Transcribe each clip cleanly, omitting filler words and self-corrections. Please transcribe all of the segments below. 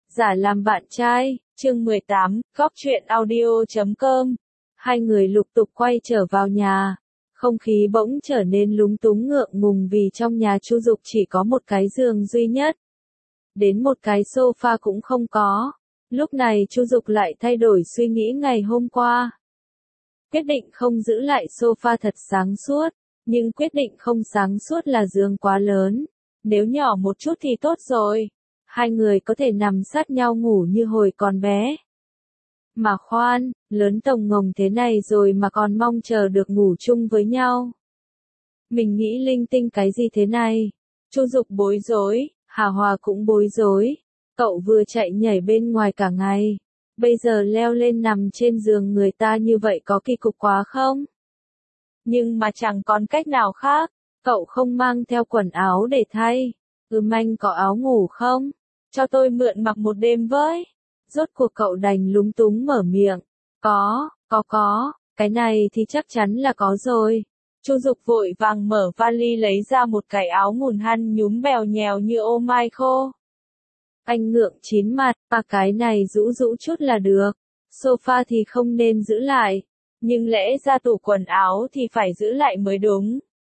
Giả làm bạn trai, chương 18, Góc truyện audio.com. Hai người lục tục quay trở vào nhà. Không khí bỗng trở nên lúng túng ngượng ngùng vì trong nhà Chu Dục chỉ có một cái giường duy nhất. Đến một cái sofa cũng không có. Lúc này Chu Dục lại thay đổi suy nghĩ ngày hôm qua. Quyết định không giữ lại sofa thật sáng suốt, nhưng quyết định không sáng suốt là giường quá lớn. Nếu nhỏ một chút thì tốt rồi. Hai người có thể nằm sát nhau ngủ như hồi còn bé. Mà khoan, lớn tổng ngồng thế này rồi mà còn mong chờ được ngủ chung với nhau. Mình nghĩ linh tinh cái gì thế này? Chu Dục bối rối, Hà Hòa cũng bối rối. Cậu vừa chạy nhảy bên ngoài cả ngày. Bây giờ leo lên nằm trên giường người ta như vậy có kỳ cục quá không? Nhưng mà chẳng còn cách nào khác. Cậu không mang theo quần áo để thay. Anh có áo ngủ không? Cho tôi mượn mặc một đêm với. Rốt cuộc cậu đành lúng túng mở miệng. Có, cái này thì chắc chắn là có rồi. Chu Dục vội vàng mở vali lấy ra một cái áo ngùn hăn nhúm bèo nhèo như ô mai khô. Anh ngượng chín mặt, cái này rũ rũ chút là được. Sofa thì không nên giữ lại. Nhưng lẽ ra tủ quần áo thì phải giữ lại mới đúng.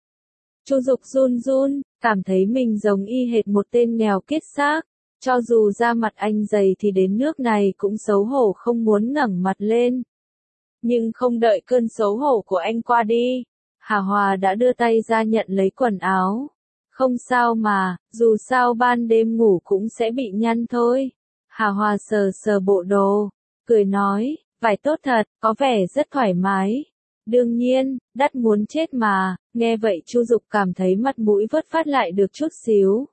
Chu Dục run run, cảm thấy mình giống y hệt một tên nghèo kiết xác. Cho dù da mặt anh dày thì đến nước này cũng xấu hổ không muốn ngẩng mặt lên. Nhưng không đợi cơn xấu hổ của anh qua đi, Hà Hòa đã đưa tay ra nhận lấy quần áo. Không sao mà, dù sao ban đêm ngủ cũng sẽ bị nhăn thôi. Hà Hòa sờ sờ bộ đồ, cười nói, vải tốt thật, có vẻ rất thoải mái. Đương nhiên, đắt muốn chết mà. Nghe vậy Chu Dục cảm thấy mặt mũi vớt phát lại được chút xíu.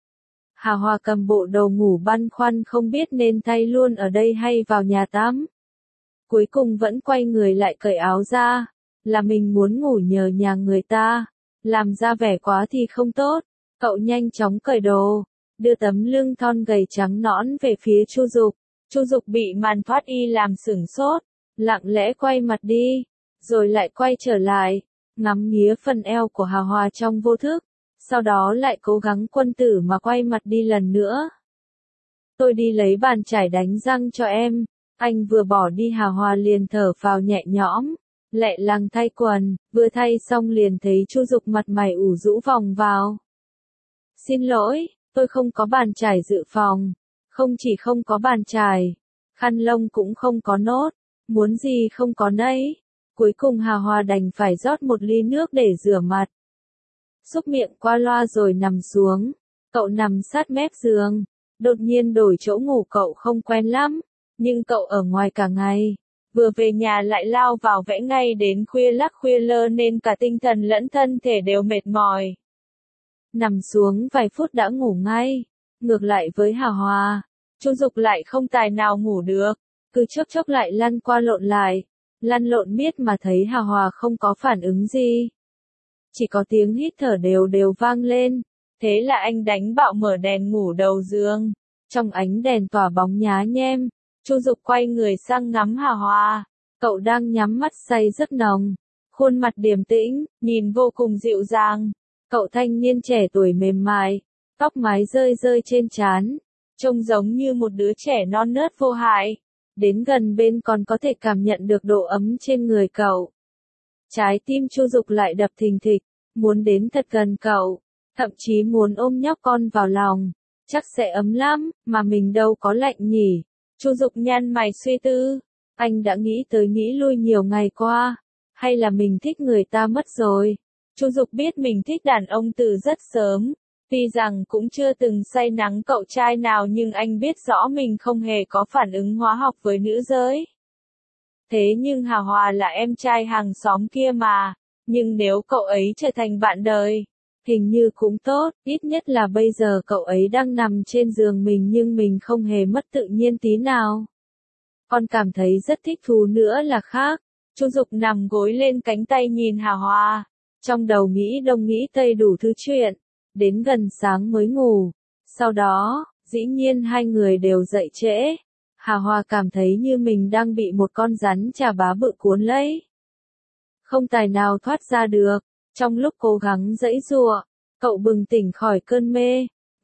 Hà Hòa cầm bộ đồ ngủ băn khoăn không biết nên thay luôn ở đây hay vào nhà tắm. Cuối cùng vẫn quay người lại cởi áo ra. Là mình muốn ngủ nhờ nhà người ta. Làm ra vẻ quá thì không tốt. Cậu nhanh chóng cởi đồ. Đưa tấm lưng thon gầy trắng nõn về phía Chu Dục. Chu Dục bị màn thoát y làm sửng sốt. Lặng lẽ quay mặt đi. Rồi lại quay trở lại. Ngắm nghía phần eo của Hà Hòa trong vô thức. Sau đó lại cố gắng quân tử mà quay mặt đi lần nữa. Tôi đi lấy bàn chải đánh răng cho em. Anh vừa bỏ đi Hà Hòa liền thở phào nhẹ nhõm. Lẹ làng thay quần, vừa thay xong liền thấy Chu Dục mặt mày ủ rũ vòng vào. Xin lỗi, tôi không có bàn chải dự phòng. Không chỉ không có bàn chải, khăn lông cũng không có nốt. Muốn gì không có nấy. Cuối cùng Hà Hòa đành phải rót một ly nước để rửa mặt. Xúc miệng qua loa rồi nằm xuống. Cậu nằm sát mép giường. Đột nhiên đổi chỗ ngủ cậu không quen lắm. Nhưng cậu ở ngoài cả ngày. Vừa về nhà lại lao vào vẽ ngay đến khuya lắc khuya lơ nên cả tinh thần lẫn thân thể đều mệt mỏi. Nằm xuống vài phút đã ngủ ngay. Ngược lại với Hà Hòa, Chu Dục lại không tài nào ngủ được. Cứ chốc chốc lại lăn qua lộn lại. Lăn lộn miết mà thấy Hà Hòa không có phản ứng gì. Chỉ có tiếng hít thở đều đều vang lên. Thế là anh đánh bạo mở đèn ngủ đầu giường. Trong ánh đèn tỏa bóng nhá nhem, Chu Dục quay người sang ngắm Hà Hòa. Cậu đang nhắm mắt say giấc nồng. Khuôn mặt điềm tĩnh, nhìn vô cùng dịu dàng. Cậu thanh niên trẻ tuổi mềm mại, tóc mái rơi rơi trên trán. Trông giống như một đứa trẻ non nớt vô hại. Đến gần bên còn có thể cảm nhận được độ ấm trên người cậu. Trái tim Chu Dục lại đập thình thịch, muốn đến thật gần cậu, thậm chí muốn ôm nhóc con vào lòng, chắc sẽ ấm lắm, mà mình đâu có lạnh nhỉ. Chu Dục nhăn mày suy tư, anh đã nghĩ tới nghĩ lui nhiều ngày qua, hay là mình thích người ta mất rồi. Chu Dục biết mình thích đàn ông từ rất sớm, tuy rằng cũng chưa từng say nắng cậu trai nào nhưng anh biết rõ mình không hề có phản ứng hóa học với nữ giới. Thế nhưng Hà Hòa là em trai hàng xóm kia mà, nhưng nếu cậu ấy trở thành bạn đời, hình như cũng tốt, ít nhất là bây giờ cậu ấy đang nằm trên giường mình nhưng mình không hề mất tự nhiên tí nào. Còn cảm thấy rất thích thú nữa là khác. Chu Dục nằm gối lên cánh tay nhìn Hà Hòa, trong đầu nghĩ đông nghĩ tây đủ thứ chuyện, đến gần sáng mới ngủ. Sau đó, dĩ nhiên hai người đều dậy trễ. Hà Hòa cảm thấy như mình đang bị một con rắn chà bá bự cuốn lấy. Không tài nào thoát ra được. Trong lúc cố gắng giãy giụa, cậu bừng tỉnh khỏi cơn mê.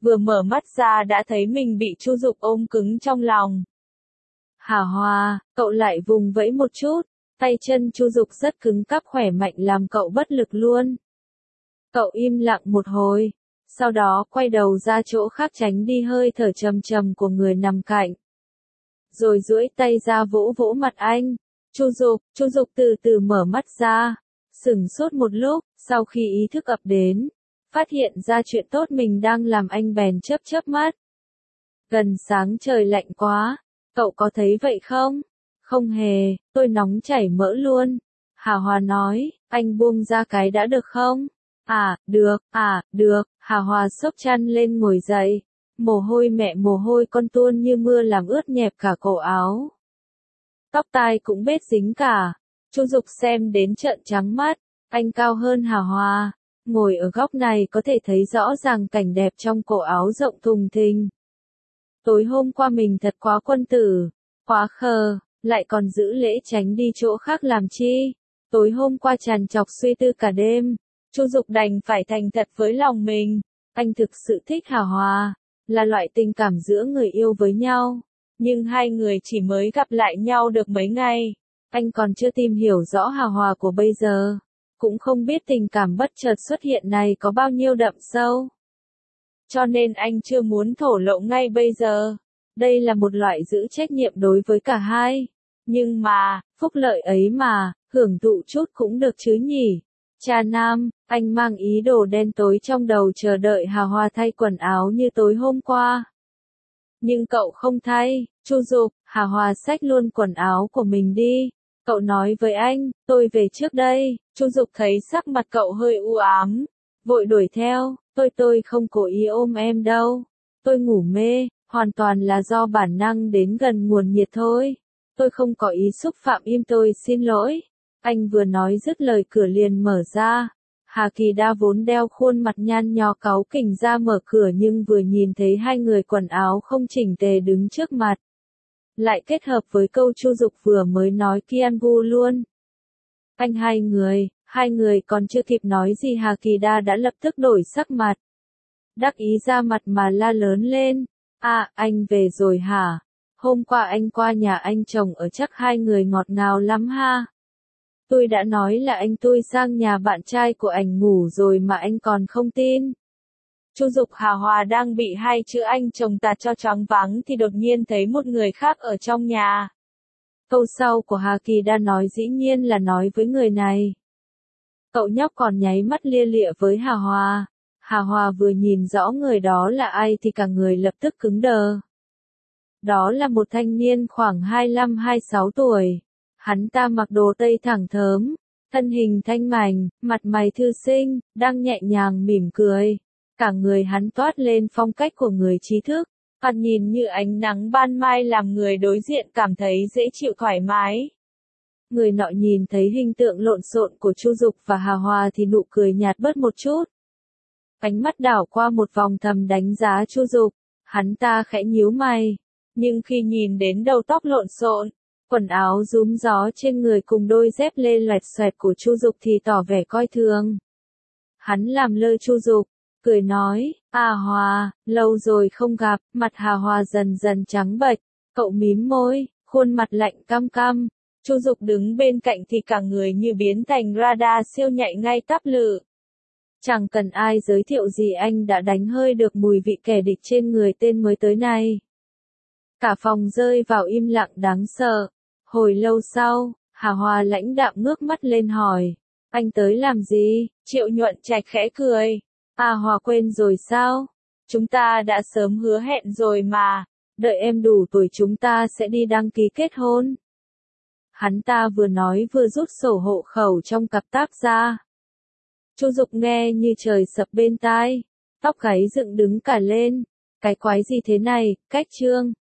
vừa mở mắt ra đã thấy mình bị Chu Dục ôm cứng trong lòng. Hà Hòa, cậu lại vùng vẫy một chút, tay chân Chu Dục rất cứng cáp khỏe mạnh làm cậu bất lực luôn. Cậu im lặng một hồi, sau đó quay đầu ra chỗ khác tránh đi hơi thở trầm trầm của người nằm cạnh. Rồi duỗi tay ra vỗ vỗ mặt anh. Chu Dục từ từ mở mắt ra, sửng sốt một lúc, sau khi ý thức ập đến, phát hiện ra chuyện tốt mình đang làm anh bèn chớp chớp mắt. Gần sáng trời lạnh quá, cậu có thấy vậy không? Không hề, tôi nóng chảy mỡ luôn. Hà Hòa nói, anh buông ra cái đã được không? Được, Hà Hòa xốc chăn lên ngồi dậy. Mồ hôi mẹ mồ hôi con tuôn như mưa làm ướt nhẹp cả cổ áo. Tóc tai cũng bết dính cả. Chu Dục xem đến trợn trắng mắt, anh cao hơn Hà Hòa. Ngồi ở góc này có thể thấy rõ ràng cảnh đẹp trong cổ áo rộng thùng thình. Tối hôm qua mình thật quá quân tử, quá khờ, lại còn giữ lễ tránh đi chỗ khác làm chi. Tối hôm qua trằn trọc suy tư cả đêm, Chu Dục đành phải thành thật với lòng mình. Anh thực sự thích Hà Hòa, là loại tình cảm giữa người yêu với nhau. Nhưng hai người chỉ mới gặp lại nhau được mấy ngày. Anh còn chưa tìm hiểu rõ Hà Hòa của bây giờ. Cũng không biết tình cảm bất chợt xuất hiện này có bao nhiêu đậm sâu. Cho nên anh chưa muốn thổ lộ ngay bây giờ. Đây là một loại giữ trách nhiệm đối với cả hai. Nhưng mà, phúc lợi ấy mà, hưởng thụ chút cũng được chứ nhỉ. Cha Nam, anh mang ý đồ đen tối trong đầu chờ đợi Hà Hòa thay quần áo như tối hôm qua. Nhưng cậu không thay. Chu Dục, Hà Hòa xách luôn quần áo của mình đi. Cậu nói với anh, tôi về trước đây. Chu Dục thấy sắc mặt cậu hơi u ám, vội đuổi theo, tôi không cố ý ôm em đâu. Tôi ngủ mê, hoàn toàn là do bản năng đến gần nguồn nhiệt thôi. Tôi không có ý xúc phạm im, tôi xin lỗi. Anh vừa nói dứt lời cửa liền mở ra. Hà Kỳ Đa vốn đeo khuôn mặt nhăn nhó cáu kỉnh ra mở cửa nhưng vừa nhìn thấy hai người quần áo không chỉnh tề đứng trước mặt. Lại kết hợp với câu Chu Dục vừa mới nói Kian Gu luôn. Anh hai người còn chưa kịp nói gì Hà Kỳ Đa đã lập tức đổi sắc mặt. Đắc ý ra mặt mà la lớn lên. Anh về rồi hả? Hôm qua anh qua nhà anh chồng ở chắc hai người ngọt ngào lắm ha. Tôi đã nói là anh tôi sang nhà bạn trai của anh ngủ rồi mà anh còn không tin. Chu Dục Hà Hòa đang bị hai chữ anh chồng tạt cho choáng váng thì đột nhiên thấy một người khác ở trong nhà. Câu sau của Hà Kỳ Đa nói dĩ nhiên là nói với người này. Cậu nhóc còn nháy mắt lia lịa với Hà Hòa. Hà Hòa vừa nhìn rõ người đó là ai thì cả người lập tức cứng đờ. Đó là một thanh niên khoảng 25-26 tuổi. Hắn ta mặc đồ tây thẳng thớm, thân hình thanh mảnh, mặt mày thư sinh, đang nhẹ nhàng mỉm cười. Cả người hắn toát lên phong cách của người trí thức, thoạt nhìn như ánh nắng ban mai làm người đối diện cảm thấy dễ chịu thoải mái. Người nọ nhìn thấy hình tượng lộn xộn của Chu Dục và Hà Hòa thì nụ cười nhạt bớt một chút. Ánh mắt đảo qua một vòng thầm đánh giá Chu Dục, hắn ta khẽ nhíu mày, nhưng khi nhìn đến đầu tóc lộn xộn, quần áo rúm gió trên người cùng đôi dép lê loẹt xoẹt của Chu Dục thì tỏ vẻ coi thường. Hắn làm lơ Chu Dục, cười nói, Hòa, lâu rồi không gặp. Mặt Hà Hòa dần dần trắng bệch, cậu mím môi, khuôn mặt lạnh căm căm. Chu Dục đứng bên cạnh thì cả người như biến thành radar siêu nhạy ngay tắp lự. Chẳng cần ai giới thiệu gì anh đã đánh hơi được mùi vị kẻ địch trên người tên mới tới này. Cả phòng rơi vào im lặng đáng sợ. Hồi lâu sau, Hà Hòa lãnh đạm ngước mắt lên hỏi, anh tới làm gì? Triệu Nhuận Trạch khẽ cười. Hòa quên rồi sao? Chúng ta đã sớm hứa hẹn rồi mà, đợi em đủ tuổi chúng ta sẽ đi đăng ký kết hôn. Hắn ta vừa nói vừa rút sổ hộ khẩu trong cặp táp ra. Chu Dục nghe như trời sập bên tai, tóc gáy dựng đứng cả lên. Cái quái gì thế này, cách trương.